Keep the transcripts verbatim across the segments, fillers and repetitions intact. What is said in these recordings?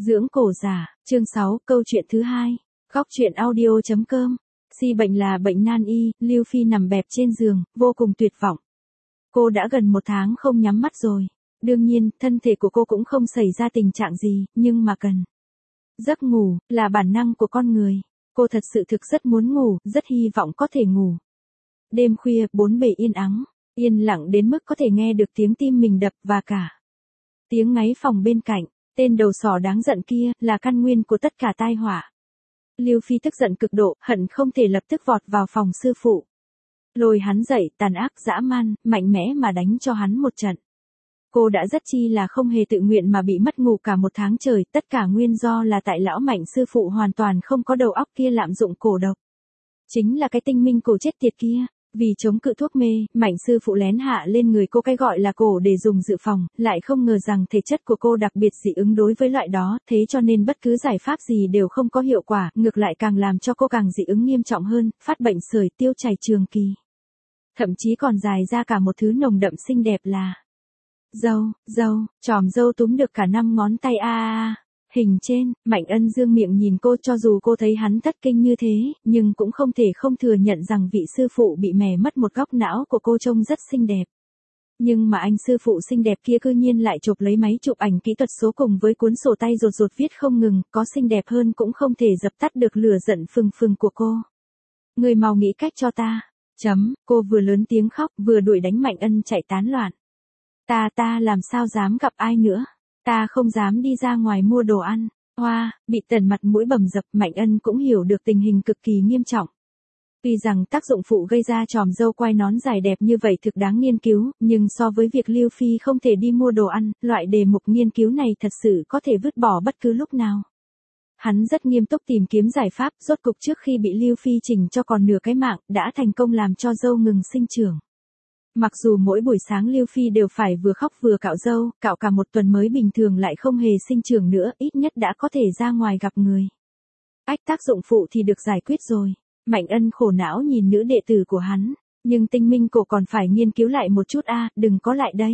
Dưỡng cổ giả, chương sáu, câu chuyện thứ hai. Góc truyện audio.com. Si bệnh là bệnh nan y, Lưu Phi nằm bẹp trên giường, vô cùng tuyệt vọng. Cô đã gần một tháng không nhắm mắt rồi. Đương nhiên, thân thể của cô cũng không xảy ra tình trạng gì, nhưng mà cần. Giấc ngủ, là bản năng của con người. Cô thật sự thực rất muốn ngủ, rất hy vọng có thể ngủ. Đêm khuya, bốn bề yên ắng, yên lặng đến mức có thể nghe được tiếng tim mình đập và cả tiếng ngáy phòng bên cạnh. Tên đầu sỏ đáng giận kia, là căn nguyên của tất cả tai họa. Lưu Phi tức giận cực độ, hận không thể lập tức vọt vào phòng sư phụ. Lôi hắn dậy, tàn ác dã man, mạnh mẽ mà đánh cho hắn một trận. Cô đã rất chi là không hề tự nguyện mà bị mất ngủ cả một tháng trời, tất cả nguyên do là tại lão Mạnh sư phụ hoàn toàn không có đầu óc kia lạm dụng cổ độc. Chính là cái tinh minh cổ chết tiệt kia. Vì chống cự thuốc mê, Mạnh sư phụ lén hạ lên người cô cái gọi là cổ để dùng dự phòng, lại không ngờ rằng thể chất của cô đặc biệt dị ứng đối với loại đó, thế cho nên bất cứ giải pháp gì đều không có hiệu quả, ngược lại càng làm cho cô càng dị ứng nghiêm trọng hơn, phát bệnh sởi tiêu chảy trường kỳ. Thậm chí còn dài ra cả một thứ nồng đậm xinh đẹp là râu, râu, chòm râu túm được cả năm ngón tay a a a. Hình trên, Mạnh Ân dương miệng nhìn cô, cho dù cô thấy hắn thất kinh như thế, nhưng cũng không thể không thừa nhận rằng vị sư phụ bị mè mất một góc não của cô trông rất xinh đẹp. Nhưng mà anh sư phụ xinh đẹp kia cư nhiên lại chụp lấy máy chụp ảnh kỹ thuật số cùng với cuốn sổ tay rột rột viết không ngừng, có xinh đẹp hơn cũng không thể dập tắt được lửa giận phừng phừng của cô. Người mau nghĩ cách cho ta. Chấm, cô vừa lớn tiếng khóc, vừa đuổi đánh Mạnh Ân chạy tán loạn. Ta ta làm sao dám gặp ai nữa. Ta không dám đi ra ngoài mua đồ ăn. Hoa, bị tần mặt mũi bầm dập, Mạnh Ân cũng hiểu được tình hình cực kỳ nghiêm trọng. Tuy rằng tác dụng phụ gây ra chòm râu quai nón dài đẹp như vậy thực đáng nghiên cứu, nhưng so với việc Lưu Phi không thể đi mua đồ ăn, loại đề mục nghiên cứu này thật sự có thể vứt bỏ bất cứ lúc nào. Hắn rất nghiêm túc tìm kiếm giải pháp, rốt cục trước khi bị Lưu Phi chỉnh cho còn nửa cái mạng, đã thành công làm cho râu ngừng sinh trưởng. Mặc dù mỗi buổi sáng Lưu Phi đều phải vừa khóc vừa cạo râu, cạo cả một tuần mới bình thường lại không hề sinh trưởng nữa, ít nhất đã có thể ra ngoài gặp người. Ách, tác dụng phụ thì được giải quyết rồi. Mạnh Ân khổ não nhìn nữ đệ tử của hắn, nhưng tinh minh cổ còn phải nghiên cứu lại một chút a, à, đừng có lại đây.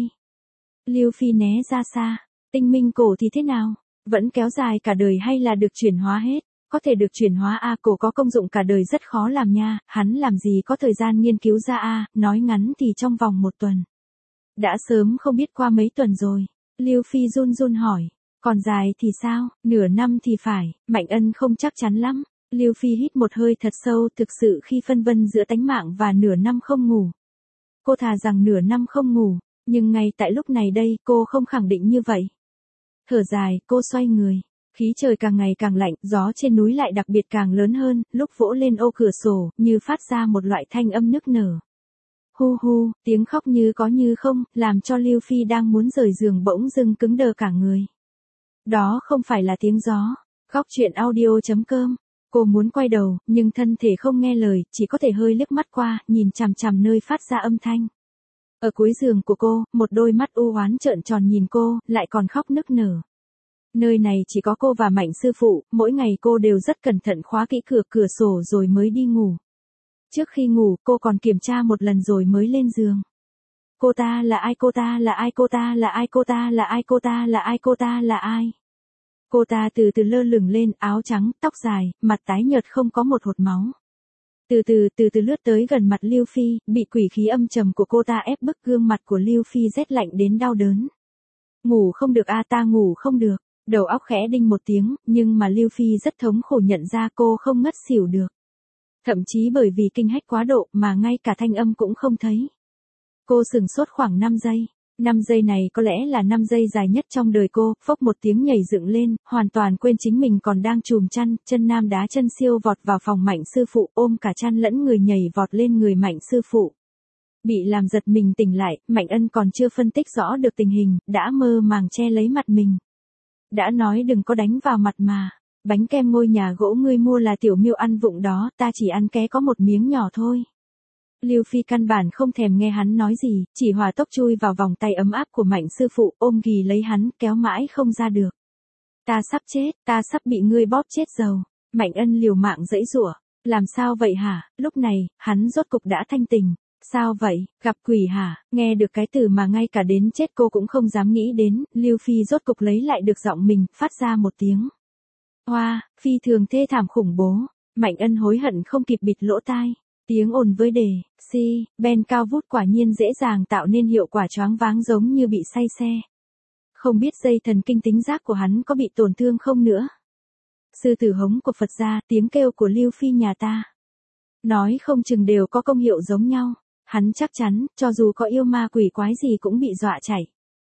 Lưu Phi né ra xa, tinh minh cổ thì thế nào? Vẫn kéo dài cả đời hay là được chuyển hóa hết? Có thể được chuyển hóa a, à, cổ có công dụng cả đời rất khó làm nha, hắn làm gì có thời gian nghiên cứu ra a, à, nói ngắn thì trong vòng một tuần. Đã sớm không biết qua mấy tuần rồi. Lưu Phi run run hỏi, còn dài thì sao, nửa năm thì phải, Mạnh Ân không chắc chắn lắm. Lưu Phi hít một hơi thật sâu, thực sự khi phân vân giữa tánh mạng và nửa năm không ngủ. Cô thà rằng nửa năm không ngủ, nhưng ngay tại lúc này đây, cô không khẳng định như vậy. Thở dài, cô xoay người. Khí trời càng ngày càng lạnh, gió trên núi lại đặc biệt càng lớn hơn, lúc vỗ lên ô cửa sổ, như phát ra một loại thanh âm nức nở. Hu hu, tiếng khóc như có như không, làm cho Lưu Phi đang muốn rời giường bỗng dưng cứng đờ cả người. Đó không phải là tiếng gió. Góc truyện audio.com. Cô muốn quay đầu, nhưng thân thể không nghe lời, chỉ có thể hơi liếc mắt qua, nhìn chằm chằm nơi phát ra âm thanh. Ở cuối giường của cô, một đôi mắt u oán trợn tròn nhìn cô, lại còn khóc nức nở. Nơi này chỉ có cô và Mạnh sư phụ, mỗi ngày cô đều rất cẩn thận khóa kỹ cửa cửa sổ rồi mới đi ngủ. Trước khi ngủ, cô còn kiểm tra một lần rồi mới lên giường. Cô ta là ai, cô ta là ai, cô ta là ai, cô ta là ai, cô ta là ai, cô ta là ai. Cô ta từ từ lơ lửng lên, áo trắng, tóc dài, mặt tái nhợt không có một hột máu. Từ từ, từ từ lướt tới gần mặt Lưu Phi, bị quỷ khí âm trầm của cô ta ép bức gương mặt của Lưu Phi rét lạnh đến đau đớn. Ngủ không được a, à, ta ngủ không được. Đầu óc khẽ đinh một tiếng, nhưng mà Lưu Phi rất thống khổ nhận ra cô không ngất xỉu được. Thậm chí bởi vì kinh hách quá độ mà ngay cả thanh âm cũng không thấy. Cô sửng sốt khoảng năm giây. năm giây này có lẽ là năm giây dài nhất trong đời cô, phốc một tiếng nhảy dựng lên, hoàn toàn quên chính mình còn đang chùm chăn, chân nam đá chân siêu vọt vào phòng Mạnh sư phụ, ôm cả chăn lẫn người nhảy vọt lên người Mạnh sư phụ. Bị làm giật mình tỉnh lại, Mạnh Ân còn chưa phân tích rõ được tình hình, đã mơ màng che lấy mặt mình. Đã nói đừng có đánh vào mặt mà. Bánh kem ngôi nhà gỗ ngươi mua là tiểu miêu ăn vụng đó, ta chỉ ăn ké có một miếng nhỏ thôi. Lưu Phi căn bản không thèm nghe hắn nói gì, chỉ hỏa tốc chui vào vòng tay ấm áp của Mạnh sư phụ, ôm ghì lấy hắn, kéo mãi không ra được. Ta sắp chết, ta sắp bị ngươi bóp chết dầu. Mạnh Ân liều mạng giãy giụa. Làm sao vậy hả? Lúc này, hắn rốt cục đã thanh tỉnh. Sao vậy, gặp quỷ hả? Nghe được cái từ mà ngay cả đến chết cô cũng không dám nghĩ đến, Lưu Phi rốt cục lấy lại được giọng mình, phát ra một tiếng. Hoa, phi thường thê thảm khủng bố. Mạnh Ân hối hận không kịp bịt lỗ tai. Tiếng ồn với đề, si, ben cao vút quả nhiên dễ dàng tạo nên hiệu quả choáng váng giống như bị say xe. Không biết dây thần kinh tính giác của hắn có bị tổn thương không nữa. Sư tử hống của Phật gia, tiếng kêu của Lưu Phi nhà ta. Nói không chừng đều có công hiệu giống nhau. Hắn chắc chắn, cho dù có yêu ma quỷ quái gì cũng bị dọa chạy.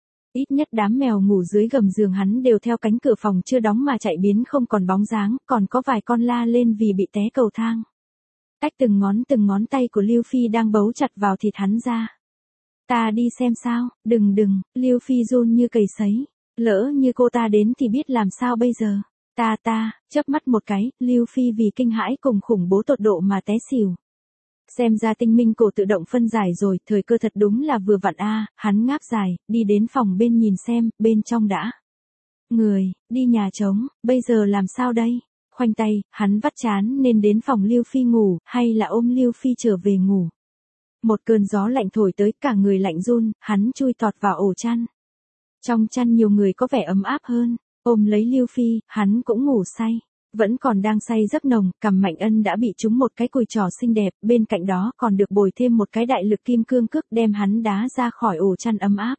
Ít nhất đám mèo ngủ dưới gầm giường hắn đều theo cánh cửa phòng chưa đóng mà chạy biến không còn bóng dáng, còn có vài con la lên vì bị té cầu thang. Tách từng ngón từng ngón tay của Lưu Phi đang bấu chặt vào thịt hắn ra. Ta đi xem sao, đừng đừng, Lưu Phi run như cầy sấy. Lỡ như cô ta đến thì biết làm sao bây giờ. Ta ta, chớp mắt một cái, Lưu Phi vì kinh hãi cùng khủng bố tột độ mà té xỉu. Xem ra tinh minh cổ tự động phân giải rồi, thời cơ thật đúng là vừa vặn a. Hắn ngáp dài, đi đến phòng bên nhìn xem, bên trong đã. Người, đi nhà trống, bây giờ làm sao đây? Khoanh tay, hắn vắt chán nên đến phòng Lưu Phi ngủ, hay là ôm Lưu Phi trở về ngủ. Một cơn gió lạnh thổi tới, cả người lạnh run, hắn chui tọt vào ổ chăn. Trong chăn nhiều người có vẻ ấm áp hơn, ôm lấy Lưu Phi, hắn cũng ngủ say. Vẫn còn đang say giấc nồng, cằm Mạnh Ân đã bị trúng một cái cùi trỏ xinh đẹp, bên cạnh đó còn được bồi thêm một cái đại lực kim cương cước đem hắn đá ra khỏi ổ chăn ấm áp.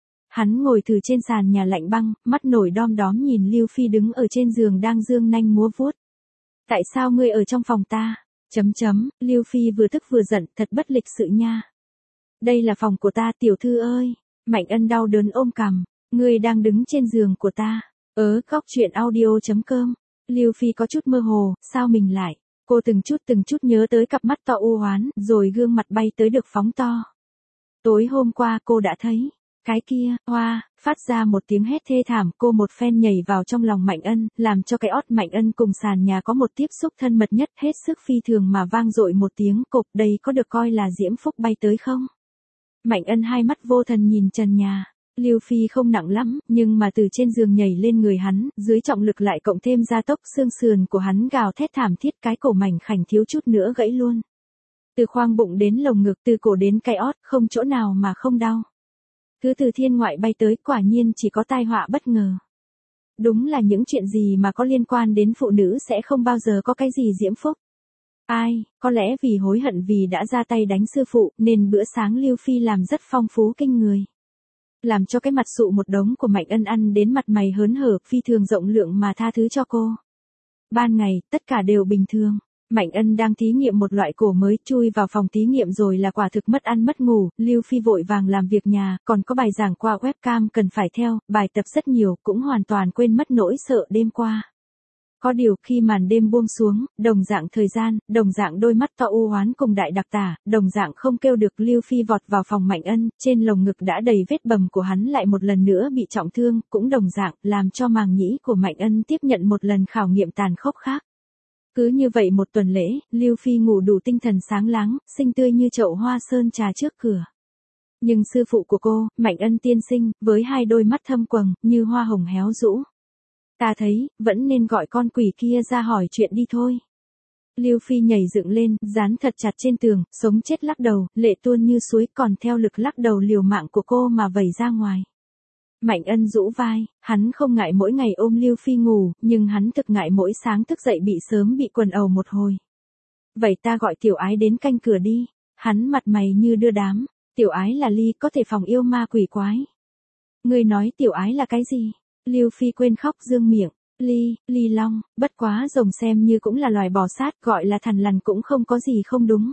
Hắn ngồi thử trên sàn nhà lạnh băng, mắt nổi đom đóm nhìn Lưu Phi đứng ở trên giường đang dương nanh múa vuốt. Tại sao ngươi ở trong phòng ta? Chấm chấm, Lưu Phi vừa tức vừa giận, thật bất lịch sự nha. Đây là phòng của ta tiểu thư ơi. Mạnh Ân đau đớn ôm cằm, ngươi đang đứng trên giường của ta. Ớ, góc chuyện audio chấm com. Lưu Phi có chút mơ hồ, sao mình lại? Cô từng chút từng chút nhớ tới cặp mắt to u oán, rồi gương mặt bay tới được phóng to. Tối hôm qua cô đã thấy, cái kia, hoa, phát ra một tiếng hét thê thảm, cô một phen nhảy vào trong lòng Mạnh Ân, làm cho cái ót Mạnh Ân cùng sàn nhà có một tiếp xúc thân mật nhất, hết sức phi thường mà vang dội một tiếng cộp, đây có được coi là diễm phúc bay tới không? Mạnh Ân hai mắt vô thần nhìn trần nhà. Lưu Phi không nặng lắm, nhưng mà từ trên giường nhảy lên người hắn, dưới trọng lực lại cộng thêm gia tốc, xương sườn của hắn gào thét thảm thiết, cái cổ mảnh khảnh thiếu chút nữa gãy luôn. Từ khoang bụng đến lồng ngực, từ cổ đến cái ót, không chỗ nào mà không đau. Cứ từ thiên ngoại bay tới, quả nhiên chỉ có tai họa bất ngờ. Đúng là những chuyện gì mà có liên quan đến phụ nữ sẽ không bao giờ có cái gì diễm phúc. Ai, có lẽ vì hối hận vì đã ra tay đánh sư phụ, nên bữa sáng Lưu Phi làm rất phong phú kinh người. Làm cho cái mặt sụ một đống của Mạnh Ân ăn đến mặt mày hớn hở, phi thường rộng lượng mà tha thứ cho cô. Ban ngày, tất cả đều bình thường. Mạnh Ân đang thí nghiệm một loại cổ mới, chui vào phòng thí nghiệm rồi là quả thực mất ăn mất ngủ, Lưu Phi vội vàng làm việc nhà, còn có bài giảng qua webcam cần phải theo, bài tập rất nhiều, cũng hoàn toàn quên mất nỗi sợ đêm qua. Có điều khi màn đêm buông xuống, đồng dạng thời gian, đồng dạng đôi mắt to u oán cùng đại đặc tả, đồng dạng không kêu được Lưu Phi vọt vào phòng Mạnh Ân, trên lồng ngực đã đầy vết bầm của hắn lại một lần nữa bị trọng thương, cũng đồng dạng, làm cho màng nhĩ của Mạnh Ân tiếp nhận một lần khảo nghiệm tàn khốc khác. Cứ như vậy một tuần lễ, Lưu Phi ngủ đủ tinh thần sáng láng, xinh tươi như chậu hoa sơn trà trước cửa. Nhưng sư phụ của cô, Mạnh Ân tiên sinh, với hai đôi mắt thâm quầng, như hoa hồng héo rũ. Ta thấy, vẫn nên gọi con quỷ kia ra hỏi chuyện đi thôi. Lưu Phi nhảy dựng lên, dán thật chặt trên tường, sống chết lắc đầu, lệ tuôn như suối, còn theo lực lắc đầu liều mạng của cô mà vẩy ra ngoài. Mạnh Ân rũ vai, hắn không ngại mỗi ngày ôm Lưu Phi ngủ, nhưng hắn thực ngại mỗi sáng thức dậy bị sớm bị quần ầu một hồi. Vậy ta gọi tiểu ái đến canh cửa đi. Hắn mặt mày như đưa đám, tiểu ái là Ly, có thể phòng yêu ma quỷ quái. Ngươi nói tiểu ái là cái gì? Lưu Phi quên khóc dương miệng. Ly, Ly Long, bất quá rồng xem như cũng là loài bò sát, gọi là thằn lằn cũng không có gì không đúng.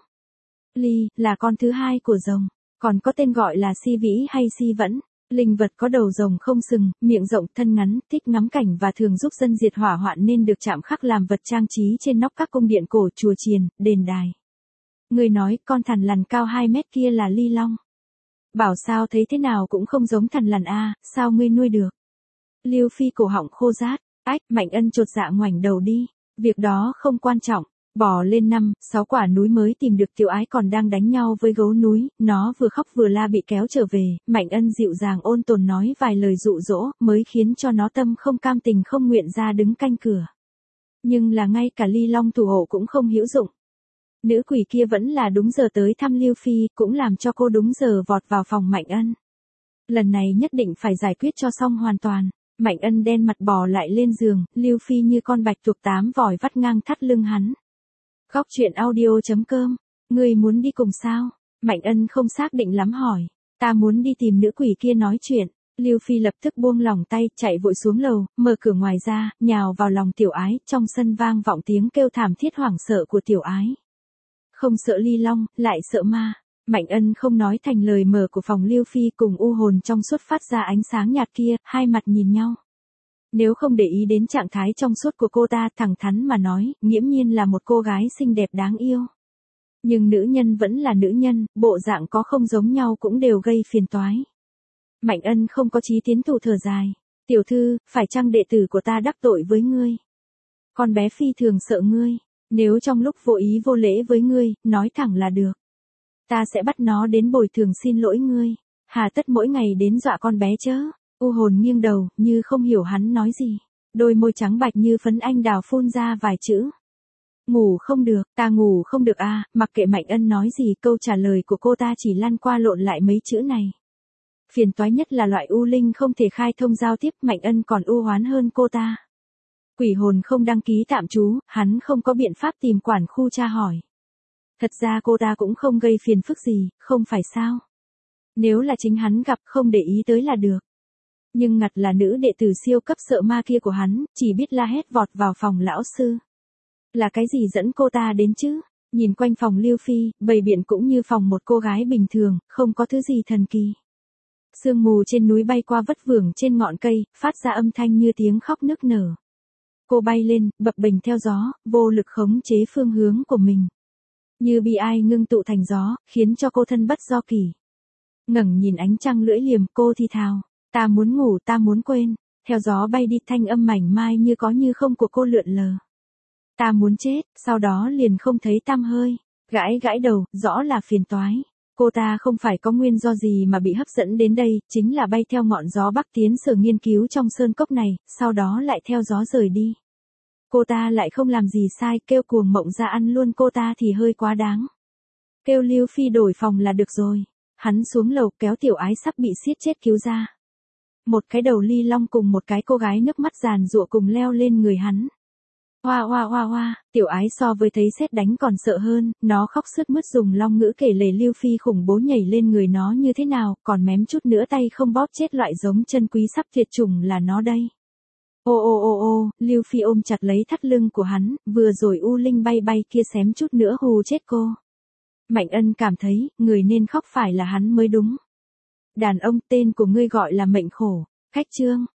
Ly, là con thứ hai của rồng, còn có tên gọi là Si Vĩ hay Si Vẫn. Linh vật có đầu rồng không sừng, miệng rộng, thân ngắn, thích ngắm cảnh và thường giúp dân diệt hỏa hoạn nên được chạm khắc làm vật trang trí trên nóc các cung điện cổ, chùa chiền, đền đài. Người nói, con thằn lằn cao hai mét kia là Ly Long. Bảo sao thấy thế nào cũng không giống thằn lằn a, sao ngươi nuôi được? Lưu Phi cổ họng khô rát, ách, Mạnh Ân chột dạ ngoảnh đầu đi, việc đó không quan trọng. Bò lên năm, sáu quả núi mới tìm được tiểu ái còn đang đánh nhau với gấu núi, nó vừa khóc vừa la bị kéo trở về, Mạnh Ân dịu dàng ôn tồn nói vài lời dụ dỗ, mới khiến cho nó tâm không cam tình không nguyện ra đứng canh cửa. Nhưng là ngay cả Ly Long thủ hộ cũng không hữu dụng. Nữ quỷ kia vẫn là đúng giờ tới thăm Lưu Phi, cũng làm cho cô đúng giờ vọt vào phòng Mạnh Ân. Lần này nhất định phải giải quyết cho xong hoàn toàn. Mạnh Ân đen mặt bò lại lên giường, Lưu Phi như con bạch tuộc tám vòi vắt ngang thắt lưng hắn. Góc truyện audio chấm com, ngươi muốn đi cùng sao? Mạnh Ân không xác định lắm hỏi. Ta muốn đi tìm nữ quỷ kia nói chuyện. Lưu Phi lập tức buông lỏng tay, chạy vội xuống lầu, mở cửa ngoài ra, nhào vào lòng Tiểu Ái, trong sân vang vọng tiếng kêu thảm thiết hoảng sợ của Tiểu Ái. Không sợ ly long, lại sợ ma. Mạnh Ân không nói thành lời mở của phòng Lưu Phi cùng u hồn trong suốt phát ra ánh sáng nhạt kia, hai mặt nhìn nhau. Nếu không để ý đến trạng thái trong suốt của cô ta, thẳng thắn mà nói, nghiễm nhiên là một cô gái xinh đẹp đáng yêu. Nhưng nữ nhân vẫn là nữ nhân, bộ dạng có không giống nhau cũng đều gây phiền toái. Mạnh Ân không có chí tiến thủ thở dài. Tiểu thư, phải chăng đệ tử của ta đắc tội với ngươi? Con bé phi thường sợ ngươi. Nếu trong lúc vô ý vô lễ với ngươi, nói thẳng là được. Ta sẽ bắt nó đến bồi thường xin lỗi ngươi. Hà tất mỗi ngày đến dọa con bé chớ. U hồn nghiêng đầu, như không hiểu hắn nói gì. Đôi môi trắng bạch như phấn anh đào phun ra vài chữ. Ngủ không được, ta ngủ không được à, mặc kệ Mạnh Ân nói gì, câu trả lời của cô ta chỉ lăn qua lộn lại mấy chữ này. Phiền toái nhất là loại u linh không thể khai thông giao tiếp, Mạnh Ân còn u hoán hơn cô ta. Quỷ hồn không đăng ký tạm trú, hắn không có biện pháp tìm quản khu tra hỏi. Thật ra cô ta cũng không gây phiền phức gì, không phải sao? Nếu là chính hắn gặp không để ý tới là được. Nhưng ngặt là nữ đệ tử siêu cấp sợ ma kia của hắn, chỉ biết la hét vọt vào phòng lão sư. Là cái gì dẫn cô ta đến chứ? Nhìn quanh phòng Lưu Phi, bày biện cũng như phòng một cô gái bình thường, không có thứ gì thần kỳ. Sương mù trên núi bay qua vất vưởng trên ngọn cây, phát ra âm thanh như tiếng khóc nức nở. Cô bay lên, bập bềnh theo gió, vô lực khống chế phương hướng của mình. Như bị ai ngưng tụ thành gió, khiến cho cô thân bất do kỳ. Ngẩng nhìn ánh trăng lưỡi liềm, cô thì thào, ta muốn ngủ, ta muốn quên. Theo gió bay đi, thanh âm mảnh mai như có như không của cô lượn lờ. Ta muốn chết, sau đó liền không thấy tăm hơi. Gãi gãi đầu, rõ là phiền toái. Cô ta không phải có nguyên do gì mà bị hấp dẫn đến đây, chính là bay theo ngọn gió bắc tiến sở nghiên cứu trong sơn cốc này, sau đó lại theo gió rời đi. Cô ta lại không làm gì sai, kêu cuồng mộng ra ăn luôn cô ta thì hơi quá đáng. Kêu Lưu Phi đổi phòng là được rồi. Hắn xuống lầu kéo Tiểu Ái sắp bị siết chết cứu ra. Một cái đầu ly long cùng một cái cô gái nước mắt giàn giụa cùng leo lên người hắn. Hoa hoa hoa hoa, Tiểu Ái so với thấy sét đánh còn sợ hơn, nó khóc sướt mướt dùng long ngữ kể lể Lưu Phi khủng bố nhảy lên người nó như thế nào, còn mém chút nữa tay không bóp chết loại giống chân quý sắp tuyệt chủng là nó đây. Ô ô ô ô, Lưu Phi ôm chặt lấy thắt lưng của hắn, vừa rồi u linh bay bay kia xém chút nữa hù chết cô. Mạnh Ân cảm thấy, người nên khóc phải là hắn mới đúng. Đàn ông, tên của ngươi gọi là mệnh khổ. Khách chương.